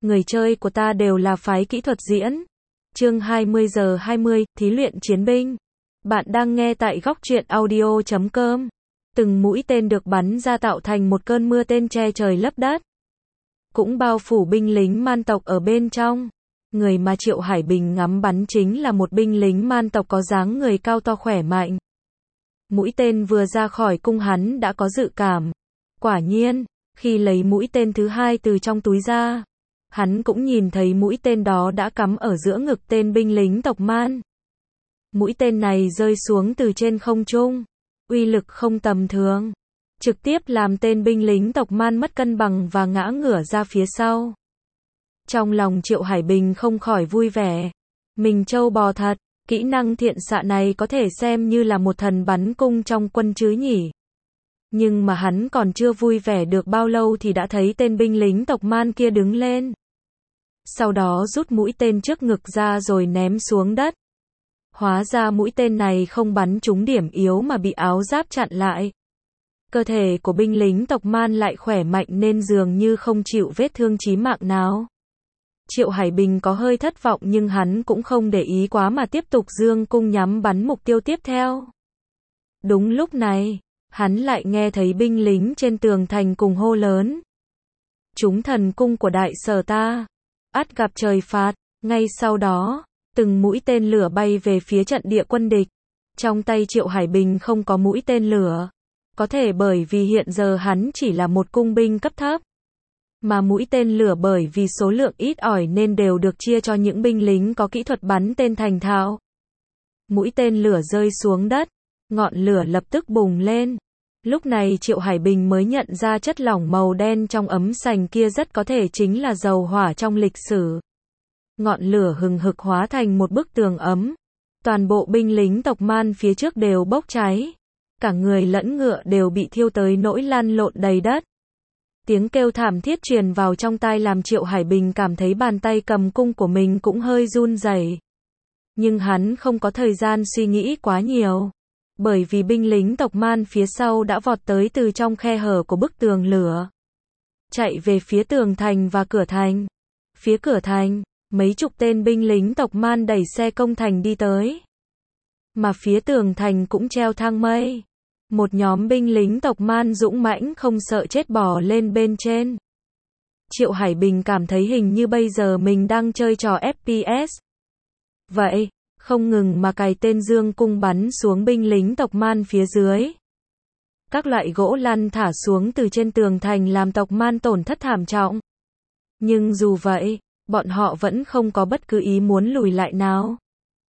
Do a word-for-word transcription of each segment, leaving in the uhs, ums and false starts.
người chơi của ta đều là phái kỹ thuật diễn. Chương hai mươi giờ hai mươi, thí luyện chiến binh. Bạn đang nghe tại góc truyện audio chấm com. Từng mũi tên được bắn ra tạo thành một cơn mưa tên che trời lấp đất. Cũng bao phủ binh lính man tộc ở bên trong. Người mà Triệu Hải Bình ngắm bắn chính là một binh lính man tộc có dáng người cao to khỏe mạnh. Mũi tên vừa ra khỏi cung hắn đã có dự cảm. Quả nhiên, khi lấy mũi tên thứ hai từ trong túi ra, hắn cũng nhìn thấy mũi tên đó đã cắm ở giữa ngực tên binh lính tộc man. Mũi tên này rơi xuống từ trên không trung, uy lực không tầm thường, trực tiếp làm tên binh lính tộc man mất cân bằng và ngã ngửa ra phía sau. Trong lòng Triệu Hải Bình không khỏi vui vẻ. Mình trâu bò thật, kỹ năng thiện xạ này có thể xem như là một thần bắn cung trong quân chứ nhỉ. Nhưng mà hắn còn chưa vui vẻ được bao lâu thì đã thấy tên binh lính tộc man kia đứng lên. Sau đó rút mũi tên trước ngực ra rồi ném xuống đất. Hóa ra mũi tên này không bắn trúng điểm yếu mà bị áo giáp chặn lại. Cơ thể của binh lính tộc man lại khỏe mạnh nên dường như không chịu vết thương chí mạng nào. Triệu Hải Bình có hơi thất vọng nhưng hắn cũng không để ý quá mà tiếp tục giương cung nhắm bắn mục tiêu tiếp theo. Đúng lúc này, hắn lại nghe thấy binh lính trên tường thành cùng hô lớn. Chúng thần cung của đại sở ta, ắt gặp trời phạt. Ngay sau đó, từng mũi tên lửa bay về phía trận địa quân địch. Trong tay Triệu Hải Bình không có mũi tên lửa. Có thể bởi vì hiện giờ hắn chỉ là một cung binh cấp thấp. Mà mũi tên lửa bởi vì số lượng ít ỏi nên đều được chia cho những binh lính có kỹ thuật bắn tên thành thạo. Mũi tên lửa rơi xuống đất, ngọn lửa lập tức bùng lên. Lúc này Triệu Hải Bình mới nhận ra chất lỏng màu đen trong ấm sành kia rất có thể chính là dầu hỏa trong lịch sử. Ngọn lửa hừng hực hóa thành một bức tường ấm. Toàn bộ binh lính tộc man phía trước đều bốc cháy. Cả người lẫn ngựa đều bị thiêu tới nỗi lăn lộn đầy đất. Tiếng kêu thảm thiết truyền vào trong tai làm Triệu Hải Bình cảm thấy bàn tay cầm cung của mình cũng hơi run rẩy. Nhưng hắn không có thời gian suy nghĩ quá nhiều. Bởi vì binh lính tộc man phía sau đã vọt tới từ trong khe hở của bức tường lửa. Chạy về phía tường thành và cửa thành. Phía cửa thành, mấy chục tên binh lính tộc man đẩy xe công thành đi tới. Mà phía tường thành cũng treo thang mây. Một nhóm binh lính tộc man dũng mãnh không sợ chết bò lên bên trên. Triệu Hải Bình cảm thấy hình như bây giờ mình đang chơi trò ép pê ét. Vậy, không ngừng mà cài tên dương cung bắn xuống binh lính tộc man phía dưới. Các loại gỗ lăn thả xuống từ trên tường thành làm tộc man tổn thất thảm trọng. Nhưng dù vậy, bọn họ vẫn không có bất cứ ý muốn lùi lại nào.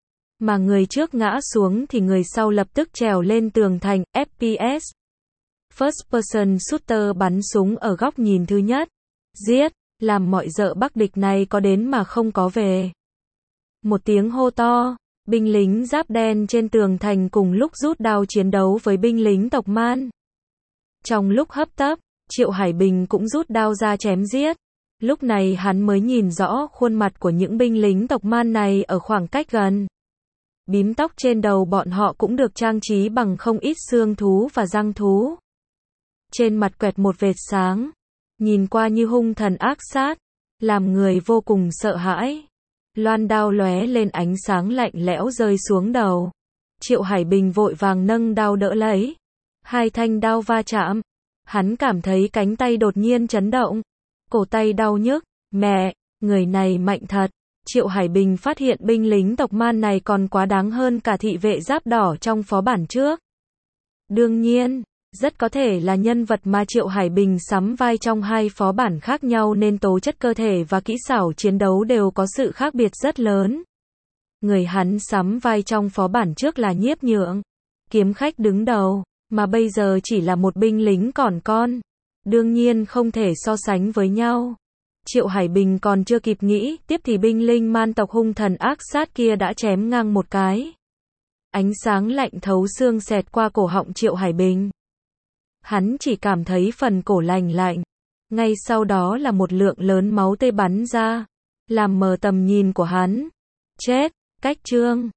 Mà người trước ngã xuống thì người sau lập tức trèo lên tường thành. ép pê ét First Person Shooter bắn súng ở góc nhìn thứ nhất. Giết, làm mọi dợ bắc địch này có đến mà không có về. Một tiếng hô to, binh lính giáp đen trên tường thành cùng lúc rút đao chiến đấu với binh lính tộc man. Trong lúc hấp tấp, Triệu Hải Bình cũng rút đao ra chém giết. Lúc này hắn mới nhìn rõ khuôn mặt của những binh lính tộc man này ở khoảng cách gần. Bím tóc trên đầu bọn họ cũng được trang trí bằng không ít xương thú và răng thú. Trên mặt quẹt một vệt sáng, nhìn qua như hung thần ác sát, làm người vô cùng sợ hãi. Loan đao lóe lên ánh sáng lạnh lẽo rơi xuống đầu. Triệu Hải Bình vội vàng nâng đao đỡ lấy. Hai thanh đao va chạm. Hắn cảm thấy cánh tay đột nhiên chấn động. Cổ tay đau nhức. Mẹ, người này mạnh thật. Triệu Hải Bình phát hiện binh lính tộc man này còn quá đáng hơn cả thị vệ giáp đỏ trong phó bản trước. Đương nhiên, rất có thể là nhân vật mà Triệu Hải Bình sắm vai trong hai phó bản khác nhau nên tố chất cơ thể và kỹ xảo chiến đấu đều có sự khác biệt rất lớn. Người hắn sắm vai trong phó bản trước là Nhiếp Nhượng, kiếm khách đứng đầu, mà bây giờ chỉ là một binh lính còn con. Đương nhiên không thể so sánh với nhau. Triệu Hải Bình còn chưa kịp nghĩ, tiếp thì binh lính man tộc hung thần ác sát kia đã chém ngang một cái. Ánh sáng lạnh thấu xương xẹt qua cổ họng Triệu Hải Bình. Hắn chỉ cảm thấy phần cổ lành lạnh. Ngay sau đó là một lượng lớn máu tươi bắn ra, làm mờ tầm nhìn của hắn. Chết, cách chương.